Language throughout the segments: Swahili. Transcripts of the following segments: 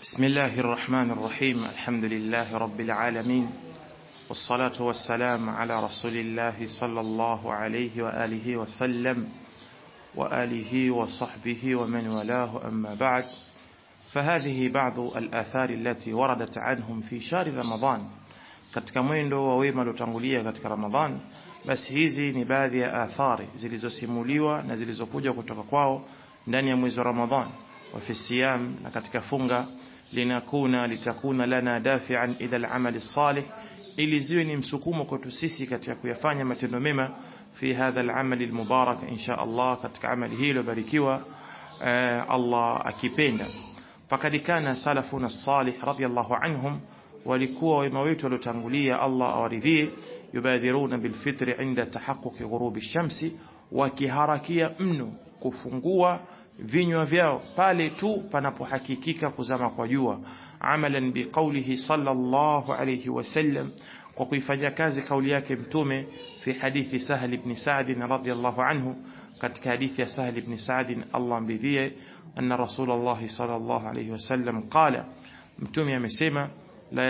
بسم الله الرحمن الرحيم. الحمد لله رب العالمين، والصلاة والسلام على رسول الله صلى الله عليه وآله وسلم وآله وصحبه ومن والاه، أما بعد، فهذه بعض الآثار التي وردت عنهم في شهر رمضان. katika mwendo wa wema uliotangulia katika Ramadhan, basi hizi ni baadhi ya athari zilizosimuliwa na zilizokuja kutoka kwao ndani ya mwezi wa Ramadhan. Wa fi siyam, na katika funga, litakuna lana dafi'an ila al-amal as-salih, ili ziwe ni msukumo kwetu sisi katika kuyafanya matendo mema fi hadha al-amal al-mubarak insha Allah, katika amali hilo barikiwa Allah akipenda. Fakad kana salafuna as-salih radiyallahu anhum, walikuwa wema wetu waliotangulia Allah awaridhie, yubadiruna bilfitri inda tahaqquqi ghurubi shamsi, wakiharakia mno kufungua vinywa vyao pale tu panapohakikika kuzama kwa jua, amalan biqaulihi sallallahu alayhi wasallam, kwa kuifanyia kazi kauli yake mtume fi hadithi Sahal ibn Sa'd radhiyallahu anhu, katika hadithi ya Sahal ibn Sa'd Allah mbidhie, anna Rasulullah sallallahu alayhi wasallam qala, mtume amesema, la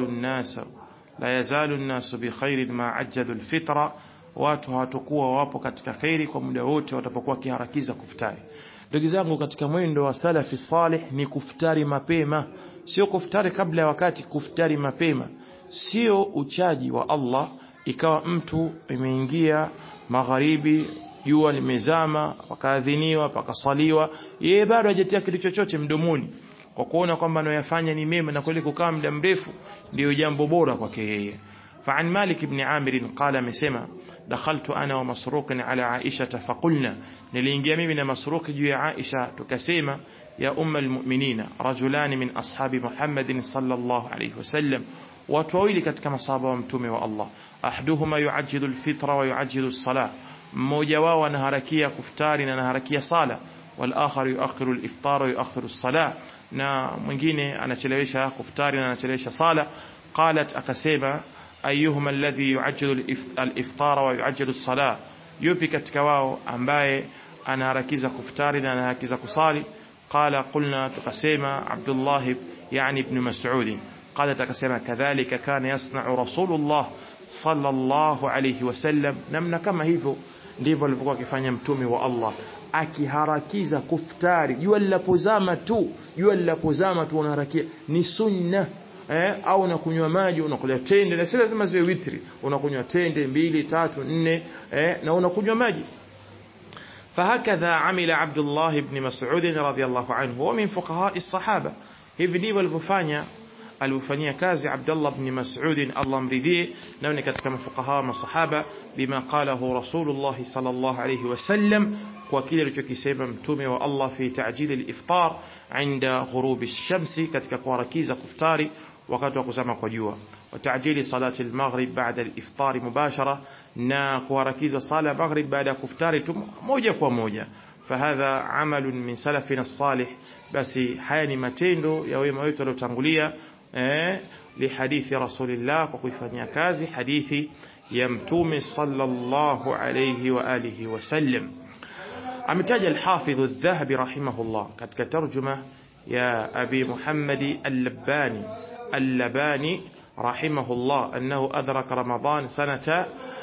yazalu an-nasu bi khairin ma ajjadu al-fitra, watu hawatakuwa wapo katika khairi kwa muda wote watapokuwa kiharakiza kufutari. Ndugu zangu, katika mwendo wa salafi salih ni kufutari mapema, sio kufutari kabla ya wakati, kufutari mapema. Sio uchaji wa Allah ikawa mtu imeingia magharibi, jua limezama, wakaadhiniwa, pakasaliwa, yeye bado hajatia kitu chochote mdomoni, kwa kuona kwamba anayofanya ni mema na kweli kukaa muda mrefu ndio jambo bora kwake yeye. فعن مالك بن عامر قال مسما، دخلت أنا ومسروق على عائشة فقلنا، نلينجي مimi na Masruq juu ya Aisha tukasema، ya المؤمنين رجلان من أصحاب محمد صلى الله عليه وسلم، watu wawili katika masahaba wa mtume wa Allah، ahduhuma yuajjilu alfitra wa yuajjilu as-salah, mmoja wao anaharakia kuftari na anaharakia sala، wal akhar yuakhiru al-iftar wa yuakhiru as-salah, na mwingine anachelewesha kuftari na anachelewesha sala. qalat, akasema, ayyuhuma alladhi yuajjilu al-iftar wa yuajjilu as-salah, yupi katika wao ambaye anaharakiza kuftari na anaharakiza kusali? qala, qulna, tukasema, Abdullah yani ibn Mas'ud. qala, takasema, kadhalika kana yasna'u Rasulullah sallallahu alayhi wasallam, namna kama hivyo ndivyo alivyokuwa akifanya mtume wa Allah, akiharakiza kuftari jua linapozama tu, unaharakia. Ni sunna au unakunywa maji, unakula tende, na si lazima ziwe witri, unakunywa tende 2 3 4 na unakunywa maji. فهكذا عمل عبد الله بن مسعود رضي الله عنه ومن فقهاء الصحابة. hivi ndivyo alifanyia kazi Abdullah ibn Mas'ud Allah mridhie, na ni katika mafuqaha masahaba, bima qalahu Rasulullah sallallahu alayhi wasallam, kwa kile alichokisema mtume wa Allah fi ta'jil al-iftar inda ghurub ash-shams, katika kuharakiza kuftari wakati wa kuzama kwa jua, wa ta'jili salati al-maghrib ba'da al-iftar mubashara, na kuharakiza sala maghrib baada ya kuftari tu moja kwa moja. fahadha amalun min salafina as-salih, basi haya ni matendo ya wema wetu waliotangulia lihadithi Rasulillah, kwa kuifanyia kazi hadithi ya mtume sallallahu alayhi wa alihi wasallam. ametaja al-Hafidh adh-Dhahabi rahimahullah katika tarjuma ya Abi Muhammad al-Labani rahimahullah annahu adraka Ramadan sanata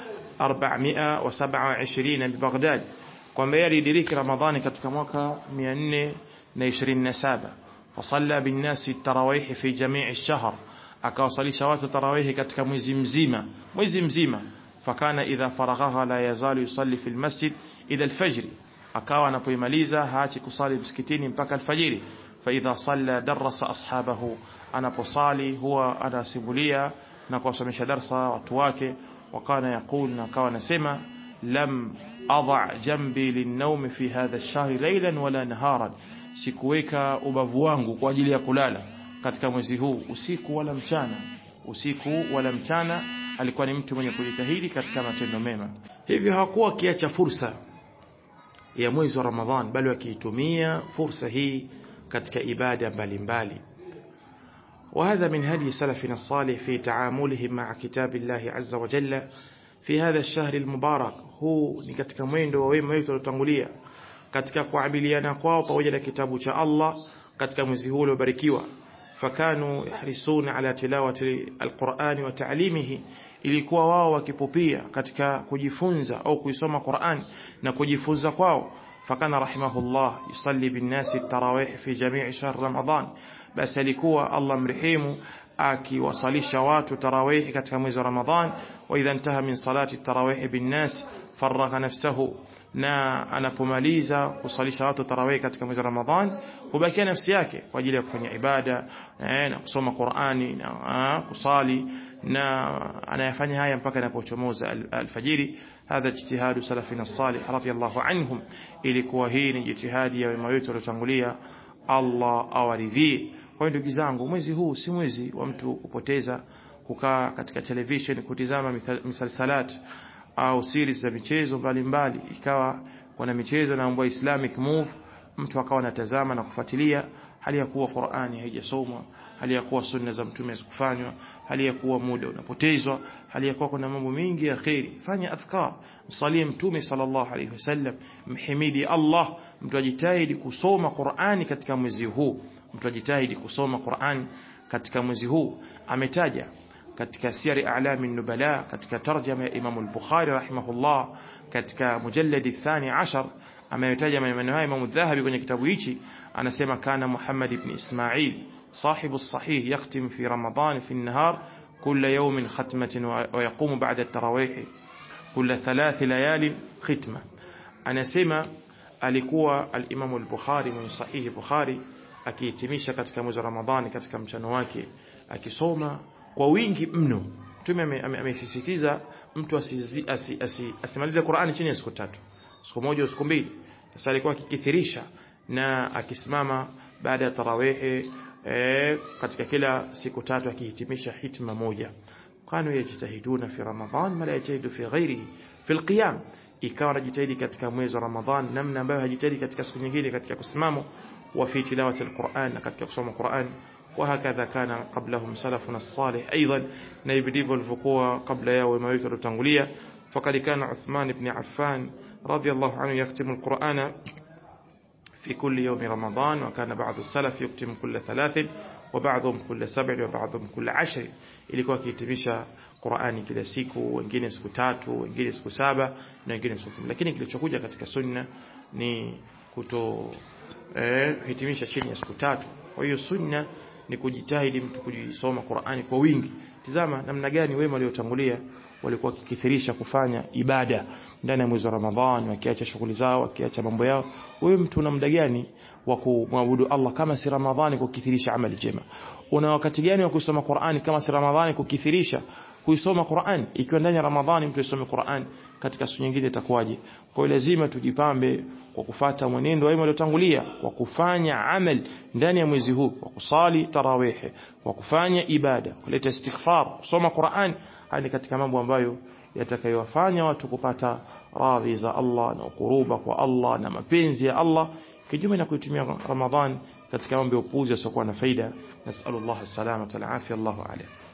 427 ببغداد, kwamba alidiriki Ramadhani katika mwaka 427. fasalla bin nasi tarawih fi jami' ash-shahr, akawasalisha watu tarawih katika mwezi mzima. fakana idha faraghaha la yazalu yusalli fi al-masjid ila al-fajr, akawa anapoimaliza haachi kusali msikitini mpaka alfajiri. fa idha salla darasa ashabahu, anaposali huwa anasimulia na kuwasomesha darasa watu wake. wakana yaqul, na akawa anasema, lam adha jambi lin-nawm fi hadha ash-shahr laylan wala naharan, sikuweka ubavu wangu kwa ajili ya kulala katika mwezi huu usiku wala mchana. Alikuwa ni mtu mwenye kujitahidi katika matendo mema, hivyo hakuwa akiacha fursa ya mwezi wa Ramadhan, bali akiitumia fursa hii katika ibada mbalimbali. وهذا من هدي سلفنا الصالح في تعاملهم مع كتاب الله عز وجل في هذا الشهر المبارك. huu ni katika mwendo wa wema wetu waliotangulia katika kuamiliana kwao pamoja na kitabu cha Allah katika mwezi huu uliobarikiwa. fakanu yahrisuna ala tilawati alqur'ani wa ta'limihi, ilikuwa wao wakipupia katika kujifunza au kuisoma Qur'an na kujifunza kwao. Fakana rahimahullah yusalli bin nasi tarawih fi jami' shahr ramadan, basi alikuwa Allah mrehemu akiwasalisha watu tarawih katika mwezi wa Ramadhan. Wa idha intaha min salati tarawih bin nas faragha nafsahu, na anapomaliza kusalisha watu tarawih katika mwezi wa Ramadhan hubakia nafsi yake kwa ajili ya kufanya ibada na kusoma Qur'ani na kusali, na anayafanya haya mpaka inapochomoza alfajiri. Hadha ijtihadu salafina salih radiyallahu anhum, ilikuwa hii ni jitihadi ya wema wetu waliotangulia, Allah awaridhie. Kwa hiyo ndugu zangu, mwezi huu si mwezi wa mtu kupoteza kukaa katika television kutizama misalsalat au series za michezo mbalimbali, ikawa kuna michezo na mambo ya Islamic move, mtu akawa anatazama na kufuatilia, hali ya kuwa Qur'ani haijasomwa, hali ya kuwa sunna za mtume hazikufanywa, hali ya kuwa muda unapotezwa, hali ya kuwa kuna mambo mengi ya khairi. Fanya adhkar, msalie mtume sallallahu alayhi wasallam, mhimidi Allah. Mtu ajitahidi kusoma Qur'ani katika mwezi huu, mtu ajitahidi kusoma Qur'an katika mwezi huu. Ametaja katika Siyar A'lamin Nubala, katika tarjama ya Imam al-Bukhari rahimahullah, katika mujalladi thani 10 ametaja maneno haya Imam al-Dhahabi kwenye kitabu hichi. Anasema kana Muhammad ibn Ismail sahibu as-sahih yaktim fi Ramadan fi an-nahar kulla yawmin khatmatin wa yaqumu ba'da at-tarawih kulla 3 layalin khitma. Anasema alikuwa al-Imam al-Bukhari mwenye sahihi Bukhari akihitimisha katika mwezi wa Ramadhani katika mchana wake akisoma kwa wingi mno. Mtume amesisitiza mtu asimalize Qur'ani chini ya siku 3, siku moja au siku 2. Sasa alikuwa akikithirisha na akisimama baada ya tarawih katika kila siku 3 akihitimisha hitma moja. Kanu yajitahiduna fi Ramadhan ma la yajidu fi ghairihi fi alqiyam, ikawa anajitahidi katika mwezi wa Ramadhan namna ambayo hajitahidi katika siku nyingine katika kusimama, wa fi tilawati alquran, na katika kusoma Qur'an. وهكذا كان قبلهم سلفنا الصالح أيضا نيبديب الفقوة قبل يوم ما يوتر التنغلية. فقد كان عثمان بن عفان رضي الله عنه يختم القرآن في كل يوم رمضان، وكان بعض السلف يختم كل 3 وبعضهم كل 7 وبعضهم كل 10. ilikuwa kihitimisha Qur'ani kila siku, wengine siku 3, wengine siku 7 na wengine siku 10. Lakini kilichokuja katika sunna ni kuto hitimisha chini ya siku 3. Kwa hiyo sunna ni kujitahidi mtu kujisoma Qur'ani kwa wingi. Tizama namna gani wema waliotangulia walikuwa kikithirisha kufanya ibada ndani ya mwezi wa Ramadhani, wakiacha shughuli zao, wakiacha mambo yao. Wewe mtu una muda gani wa kumwabudu Allah kama si Ramadhani kukithirisha amali njema? Una wakati gani wa kusoma Qur'ani kama si Ramadhani kukithirisha kuisoma Qur'an? Ikiwa ndani ya Ramadhani mtu isome Qur'an, katika siku nyingine itakuwaje? Kwa hiyo lazima tujipambe kwa kufuata mwenendo wa wema waliotangulia, kwa kufanya amal ndani ya mwezi huu, kwa kusali tarawih, kwa kufanya ibada, kuleta istighfar, kusoma Qur'an. Hadi katika mambo ambayo yatakayowafanya watu kupata radhi za Allah na kuruba kwa Allah na mapenzi ya Allah, kinyume na kuitumia Ramadhan katika mambo ya upuuzi yasiokuwa na faida. Nasallallahu alaihi wasallam wa afia. Allahu a'lam.